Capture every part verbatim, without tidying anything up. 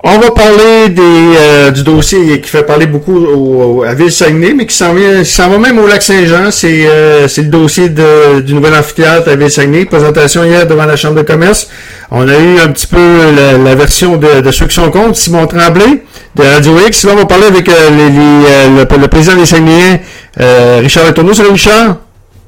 On va parler des, euh, du dossier qui fait parler beaucoup au, au, à Ville-Saguenay, mais qui s'en vient, qui s'en va même au Lac-Saint-Jean. C'est, euh, c'est le dossier de, du nouvel amphithéâtre à Ville-Saguenay. Présentation hier devant la Chambre de commerce. On a eu un petit peu la, la version de, de ceux qui sont contre. Simon Tremblay de Radio X. Là, on va parler avec euh, les, les, euh, le, le président des Saguenayens, euh, Richard Letourneau. Salut Richard.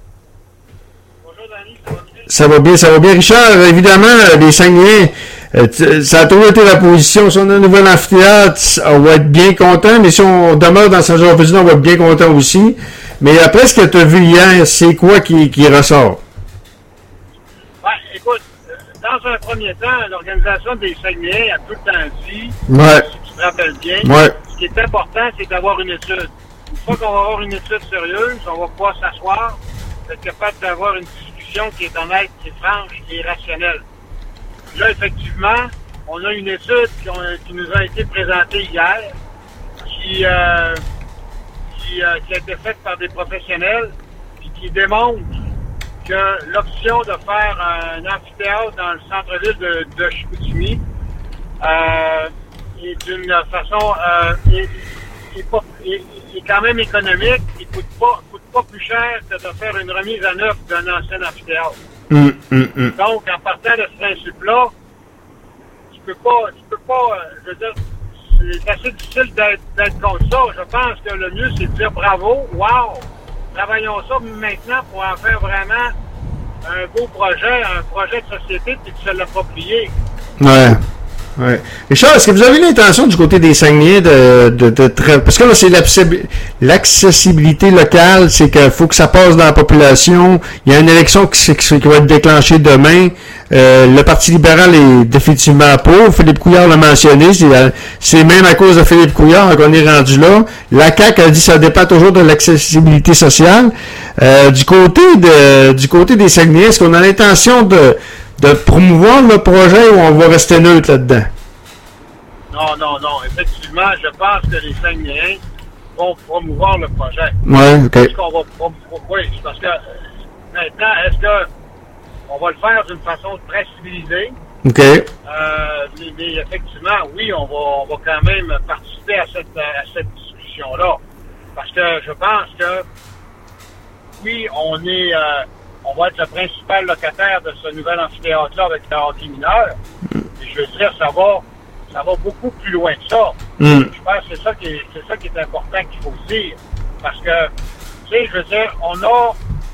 Bonjour Danny, ça Ça va bien? va bien, ça va bien. Richard, évidemment, les Saguenayens, Euh, ça a toujours été la position. Si on a un nouvel amphithéâtre, on va être bien content, mais si on demeure dans Saint-Jean-Vézina, on va être bien content aussi. Mais après ce que tu as vu hier, c'est quoi qui, qui ressort? Ouais, écoute, dans un premier temps, l'organisation des Saguenayens a tout le temps dit, Ouais. si tu te rappelles bien, Ouais. ce qui est important, c'est d'avoir une étude. Une fois qu'on va avoir une étude sérieuse, on va pouvoir s'asseoir, être capable d'avoir une discussion qui est honnête, qui est franche, qui est rationnelle. Là, effectivement, on a une étude qui, ont, qui nous a été présentée hier, qui, euh, qui, euh, qui a été faite par des professionnels, puis qui démontre que l'option de faire un amphithéâtre dans le centre-ville de, de Chicoutimi euh, est d'une façon euh, est, est, pas, est, est quand même économique et coûte pas coûte pas plus cher que de faire une remise à neuf d'un ancien amphithéâtre. Hum, hum, hum. Donc, en partant de ce principe-là, tu peux pas, tu peux pas, euh, je veux dire, c'est assez difficile d'être, d'être contre ça. Je pense que le mieux, c'est de dire bravo, wow, travaillons ça maintenant pour en faire vraiment un beau projet, un projet de société, puis de se l'approprier. Ouais. Ouais. Richard, est-ce que vous avez l'intention du côté des Saguenayens de, de, de, de parce que là, c'est l'accessibilité locale, c'est qu'il faut que ça passe dans la population. Il y a une élection qui, qui, qui va être déclenchée demain. Euh, le Parti libéral est définitivement pour. Philippe Couillard l'a mentionné. C'est, c'est même à cause de Philippe Couillard qu'on est rendu là. La C A Q a dit que ça dépend toujours de l'accessibilité sociale. Euh, du côté de, du côté des Saguenayens, est-ce qu'on a l'intention de de promouvoir le projet ou on va rester neutre là-dedans? Non, non, non. Effectivement, je pense que les Saguenayens vont promouvoir le projet. Ouais, OK. Est-ce qu'on va promouvoir? Oui, parce que maintenant, est-ce que on va le faire d'une façon très civilisée? OK. Euh, mais, mais effectivement, oui, on va, on va quand même participer à cette, à cette discussion-là. Parce que je pense que, oui, on est... Euh, on va être le principal locataire de ce nouvel amphithéâtre-là avec le hockey mineur. Et je veux dire, ça va, ça va beaucoup plus loin que ça. Mm. Je pense que c'est ça qui est, c'est ça qui est important qu'il faut dire. Parce que, tu sais, je veux dire, on a,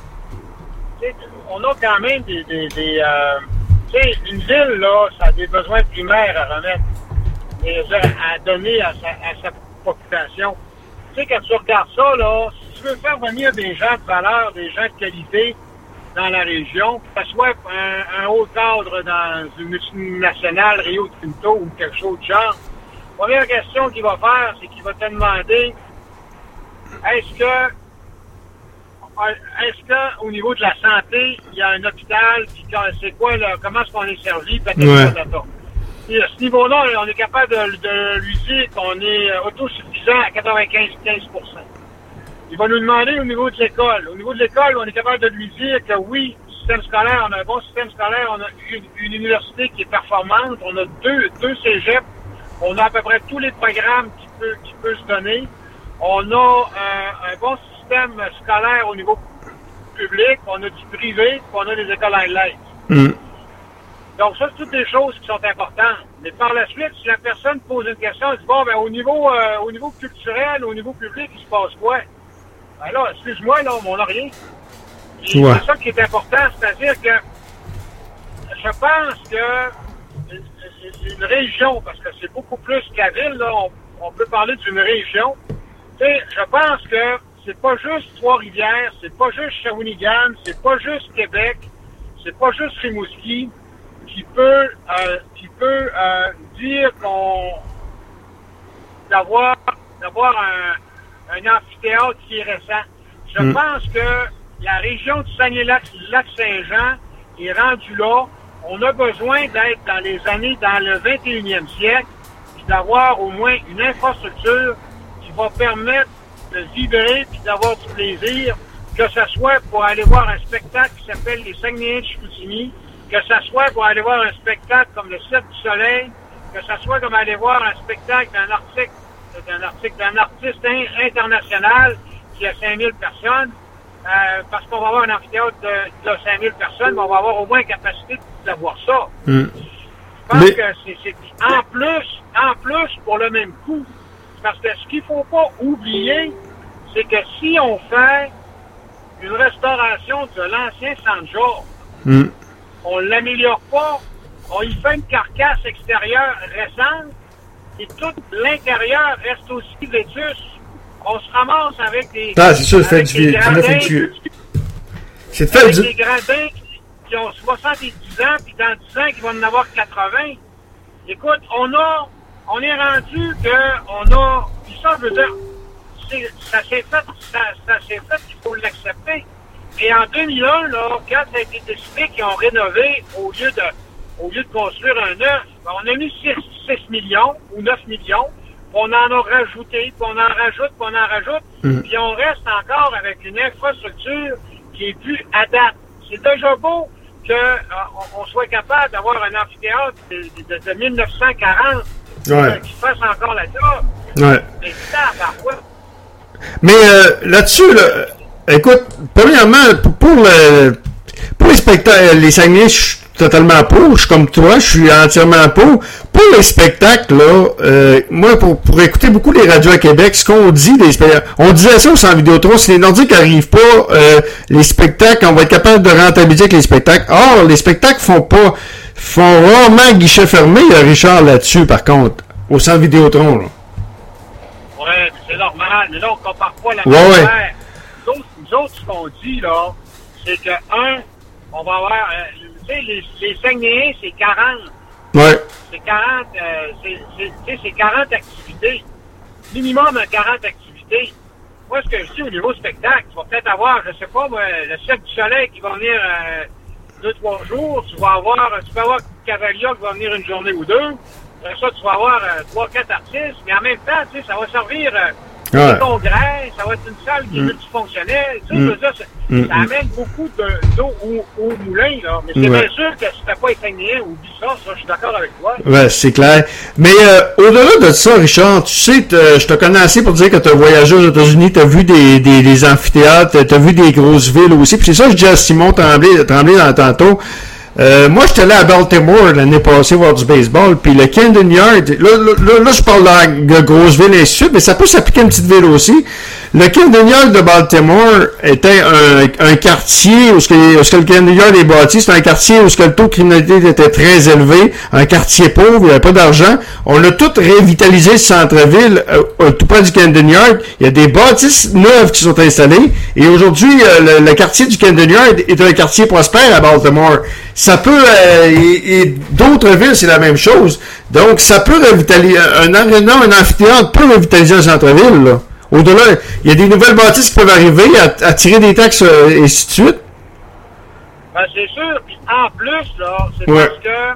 tu sais, on a quand même des, des, des euh, tu sais, une ville, là, ça a des besoins primaires à remettre, et à donner à sa, à sa population. Tu sais, quand tu regardes ça, là, si tu veux faire venir des gens de valeur, des gens de qualité, dans la région, que ce soit un, un haut cadre dans une multinationale, Rio Tinto ou quelque chose de genre, la première question qu'il va faire, c'est qu'il va te demander est-ce que est-ce que au niveau de la santé, il y a un hôpital, puis c'est quoi là, comment est-ce qu'on est servi, peut-être ouais. Et à ce niveau-là, on est capable de, de lui dire qu'on est autosuffisant à quatre-vingt-quinze pour cent. Il va nous demander au niveau de l'école. Au niveau de l'école, on est capable de lui dire que oui, système scolaire, on a un bon système scolaire, on a une, une université qui est performante, on a deux, deux cégeps, on a à peu près tous les programmes qui peut, qui peut se donner. On a euh, un bon système scolaire au niveau public, on a du privé, puis on a des écoles highlights. Mm. Donc ça, c'est toutes des choses qui sont importantes. Mais par la suite, si la personne pose une question, elle dit bon, ben au niveau, euh, au niveau culturel, au niveau public, il se passe quoi? Ben là, excuse-moi, là, on n'a rien. Et ouais. C'est ça qui est important, c'est-à-dire que je pense que une région, parce que c'est beaucoup plus qu'à ville, là, on, on peut parler d'une région. Tu sais, je pense que c'est pas juste Trois-Rivières, c'est pas juste Shawinigan, c'est pas juste Québec, c'est pas juste Rimouski qui peut, euh, qui peut euh, dire qu'on d'avoir d'avoir un un amphithéâtre qui est récent. Je mm. pense que la région du Saguenay-Lac-Saint-Jean est rendue là. On a besoin d'être dans les années, dans le vingt et unième siècle, puis d'avoir au moins une infrastructure qui va permettre de vibrer puis d'avoir du plaisir, que ce soit pour aller voir un spectacle qui s'appelle les Saguenayens de Chicoutimi, que ce soit pour aller voir un spectacle comme le Cirque du Soleil, que ce soit comme aller voir un spectacle d'un article, d'un article, d'un artiste international qui a cinq mille personnes, euh, parce qu'on va avoir un amphithéâtre de, de cinq mille personnes, mais on va avoir au moins la capacité d'avoir ça. Mm. Je pense mais... que c'est, c'est en plus, en plus pour le même coût. Parce que ce qu'il ne faut pas oublier, c'est que si on fait une restauration de l'ancien Centre-Georges, mm. on ne l'améliore pas, on y fait une carcasse extérieure récente, et tout l'intérieur reste aussi vétus. On se ramasse avec des... Ah, c'est ça, c'est fait du... Gradins, c'est fait avec du... des gradins qui, qui ont soixante-dix ans, puis dans dix ans, qui vont en avoir quatre-vingts. Écoute, on a... On est rendu que on a... Puis ça, je veux dire, c'est, ça s'est fait, ça, ça s'est fait, il faut l'accepter. Et en deux mille un, là, quand ça a été décidé qu'ils ont rénové au lieu de... Au lieu de construire un neuf, on a mis six millions ou neuf millions, puis on en a rajouté, puis on en rajoute, puis on en rajoute, mm. puis on reste encore avec une infrastructure qui est plus adaptée. C'est déjà beau qu'on euh, on soit capable d'avoir un amphithéâtre de, de, de mille neuf cent quarante ouais. euh, qui fasse encore la job. Ouais. Mais ça, parfois. Mais euh, là-dessus, là, écoute, premièrement, pour, pour, le, pour les spectacles, les Saguenay, je suis totalement pour, je suis comme toi, je suis entièrement pour. Pour les spectacles, là, euh, moi, pour, pour écouter beaucoup les radios à Québec, ce qu'on dit des spectacles, on disait ça au Centre Vidéotron, si les Nordiques n'arrivent pas, euh, les spectacles, on va être capable de rentabiliser avec les spectacles. Or, les spectacles font pas, font rarement guichet fermé, Richard, là-dessus, par contre, au Centre Vidéotron, là. Ouais, c'est normal, mais là, on compare pas la ouais, manière. Ouais. Nous autres, nous autres, ce qu'on dit, là, c'est que, un, on va avoir, euh, tu sais, les, les Saguenayens, c'est quarante. Ouais. C'est quarante, euh, c'est, c'est, c'est, c'est quarante activités. Minimum quarante activités. Moi, ce que je dis au niveau spectacle, tu vas peut-être avoir, je sais pas, moi, le Cirque du Soleil qui va venir euh, deux, trois jours. Tu vas avoir, tu peux avoir Cavalia qui va venir une journée ou deux. Après ça, tu vas avoir euh, trois, quatre artistes. Mais en même temps, tu sais, ça va servir euh, ouais. des congrès. Ça va être une salle qui est mm. multifonctionnelle. Tu sais, mm. je veux dire, ça, mm. ça amène beaucoup de, d'eau au, au moulin, là. Mais c'est ouais. bien sûr que si t'as pas été Saguenayien, oublie ça, ça, je suis d'accord avec toi. Ouais, c'est clair. Mais euh, au-delà de ça, Richard, tu sais, je te connais assez pour dire que tu as voyagé aux États-Unis, tu as vu des, des, des amphithéâtres, tu as vu des grosses villes aussi. Puis c'est ça que je dis à Simon Tremblay, Tremblay dans tantôt. Euh, moi, j'étais allé à Baltimore l'année passée voir du baseball, puis le Camden Yard, là, là, là, là je parle de grosse ville et ainsi de suite, mais ça peut s'appliquer à une petite ville aussi. Le Camden Yard de Baltimore était un, un quartier où ce que, où ce que le Camden Yard est bâti, c'est un quartier où ce que le taux de criminalité était très élevé, un quartier pauvre, il n'y avait pas d'argent. On a tout révitalisé ce centre-ville, euh, tout près du Camden Yard. Il y a des bâtisses neuves qui sont installées, et aujourd'hui, euh, le, le quartier du Camden Yard est un quartier prospère à Baltimore. Ça peut, euh, et, et d'autres villes, c'est la même chose. Donc, ça peut revitaliser, un aréna, un amphithéâtre peut revitaliser un centre-ville, là. Au-delà, il y a des nouvelles bâtisses qui peuvent arriver à, à tirer des taxes euh, et ainsi de suite. Ben, c'est sûr. Puis en plus, là, c'est ouais. parce que,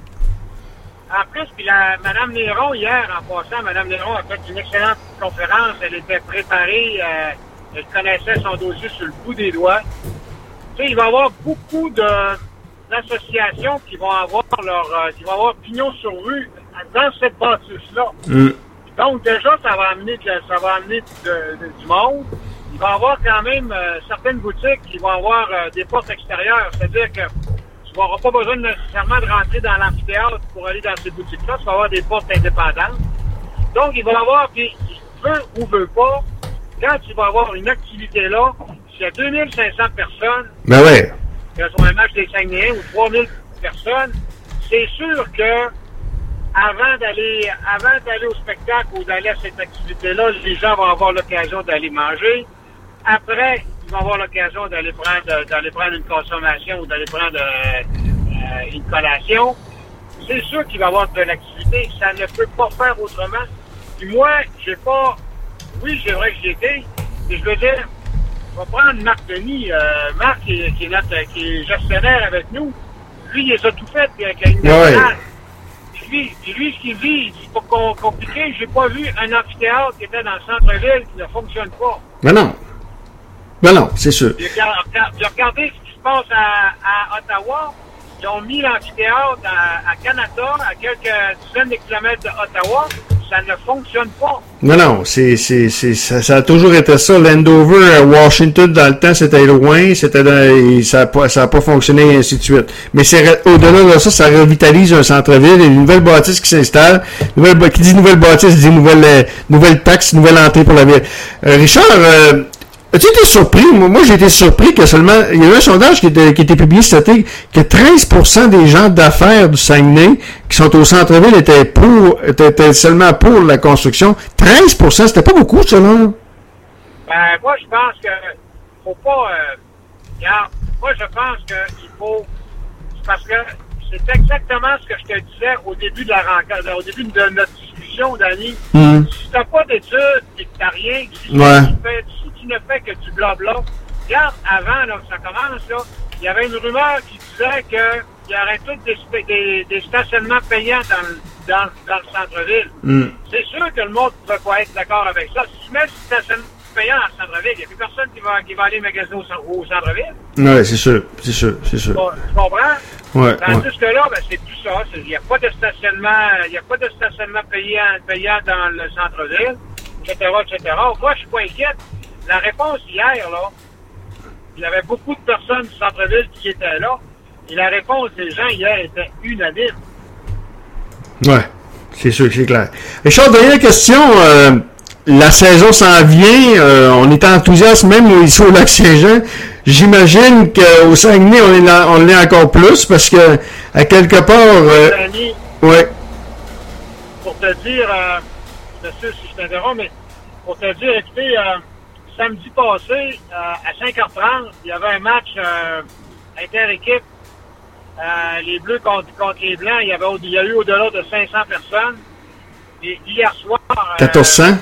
en plus, puis la, Mme Néron, hier, en passant, Mme Néron a fait une excellente conférence. Elle était préparée, euh, elle connaissait son dossier sur le bout des doigts. Tu sais, il va y avoir beaucoup de, d'associations qui vont avoir leur, euh, qui vont avoir pignon sur rue dans cette bâtisse-là. Mm. Donc, déjà, ça va amener, de, ça va amener de, de, du monde. Il va y avoir quand même euh, certaines boutiques qui vont avoir euh, des portes extérieures. C'est-à-dire que tu n'auras pas besoin nécessairement de rentrer dans l'amphithéâtre pour aller dans ces boutiques-là. Tu vas avoir des portes indépendantes. Donc, il va y avoir, puis, veut ou veut pas, quand tu vas avoir une activité là, s'il y a deux mille cinq cents personnes, ben ouais. que ce soit un match des Saguenayens ou trois mille personnes, c'est sûr que avant d'aller avant d'aller au spectacle ou d'aller à cette activité-là, les gens vont avoir l'occasion d'aller manger. Après, ils vont avoir l'occasion d'aller prendre d'aller prendre une consommation ou d'aller prendre euh, une collation. C'est sûr qu'il va y avoir de l'activité. Ça ne peut pas faire autrement. Puis moi, j'ai pas... Oui, c'est vrai que j'y étais, mais je veux dire, on va prendre Marc Denis. Euh, Marc, qui est, qui, est notre, qui est gestionnaire avec nous, lui, il les a tout fait avec la ligne nationale. Puis lui, lui, ce qu'il dit, c'est pas compliqué. J'ai pas vu un amphithéâtre qui était dans le centre-ville qui ne fonctionne pas. Ben non. Ben non, c'est sûr. J'ai regardé ce qui se passe à, à Ottawa. ils ont mis l'amphithéâtre à, à Canada, à quelques dizaines de kilomètres d'Ottawa. Ça ne fonctionne pas. Non, non, c'est, c'est, c'est, ça, ça a toujours été ça. Landover, Washington, dans le temps, c'était loin, c'était dans, ça n'a pas, ça a pas fonctionné, et ainsi de suite. Mais c'est, au-delà de ça, ça revitalise un centre-ville, une nouvelle bâtisse qui s'installe, nouvelle, qui dit nouvelle bâtisse, dit nouvelle, euh, nouvelle taxe, nouvelle entrée pour la ville. Euh, Richard, euh, as-tu été surpris? Moi, moi, j'ai été surpris que seulement, il y a eu un sondage qui était, qui était publié cet été, que treize pour cent des gens d'affaires du Saguenay qui sont au centre-ville étaient pour, étaient, étaient seulement pour la construction. treize pour cent, c'était pas beaucoup, ça, là? Ben, moi, je pense que, faut pas, euh, regarde, moi, je pense qu'il faut, c'est parce que c'est exactement ce que je te disais au début de la rencontre, au début de notre discussion, Danny. Mm. Si t'as pas d'études et que t'as rien, si, ouais. tu fais, si tu ne fais que du blabla, regarde, avant, là, que ça commence, là, il y avait une rumeur qui disait que il y aurait tous des, des, des stationnements payants dans le, dans, dans le centre-ville. Mm. C'est sûr que le monde ne peut pas être d'accord avec ça. Si tu mets du stationnement payant dans le centre-ville, il n'y a plus personne qui va, qui va aller magasiner au, au centre-ville. Oui, c'est sûr, c'est sûr, c'est sûr. Tu comprends? Ouais, Tandis ouais. que là, ben, c'est plus ça. Il n'y a pas de stationnement, il n'y a pas de stationnement payant, payant dans le centre-ville, et cetera, et cetera. Moi, je suis pas inquiète. La réponse hier, là, il y avait beaucoup de personnes du centre-ville qui étaient là, et la réponse des gens hier était unanime. Ouais, c'est sûr, c'est clair. Richard, dernière question. Euh, la saison s'en vient. Euh, on est enthousiaste même ici au Lac-Saint-Jean. J'imagine qu'au Saguenay, on est là, on l'est encore plus parce que, à quelque part... Euh, Danny, ouais. Pour te dire, euh, je sais si je t'interromps, mais pour te dire, écoutez, euh, samedi passé, euh, à cinq heures trente, il y avait un match euh, inter-équipe. Euh, les Bleus contre, contre les Blancs, il y, avait, il y a eu au-delà de cinq cents personnes. Et hier soir... Euh, quatorze cents?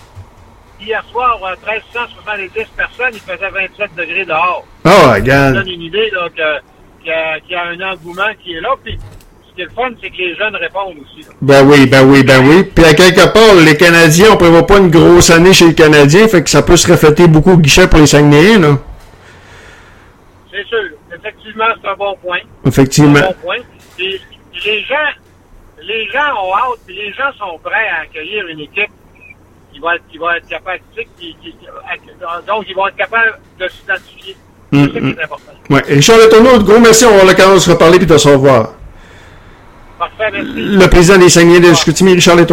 Hier soir, euh, treize cent soixante-dix personnes, il faisait vingt-sept degrés dehors. Oh, regarde. Ça donne une idée là, que, qu'il y a, qu'il y a un engouement qui est là. Puis, ce qui est le fun, c'est que les jeunes répondent aussi. Là. Ben oui, ben oui, ben oui. Puis à quelque part, les Canadiens, on prévoit pas une grosse année chez les Canadiens, fait que ça peut se refléter beaucoup au guichet pour les Saguenayens, là. C'est sûr. Effectivement, c'est un bon point. Effectivement. C'est un bon point. Et les gens, les gens ont hâte, puis les gens sont prêts à accueillir une équipe qui va être, qui va être capable, qui, qui, qui, donc ils vont être capables de s'identifier. C'est mm, ça qui est important. Ouais. Richard Letourneau, gros merci, on va avoir l'occasion de se reparler puis de se revoir. Parfait, merci. Le président des Saguenayens de Chicoutimi, Richard Letourneau.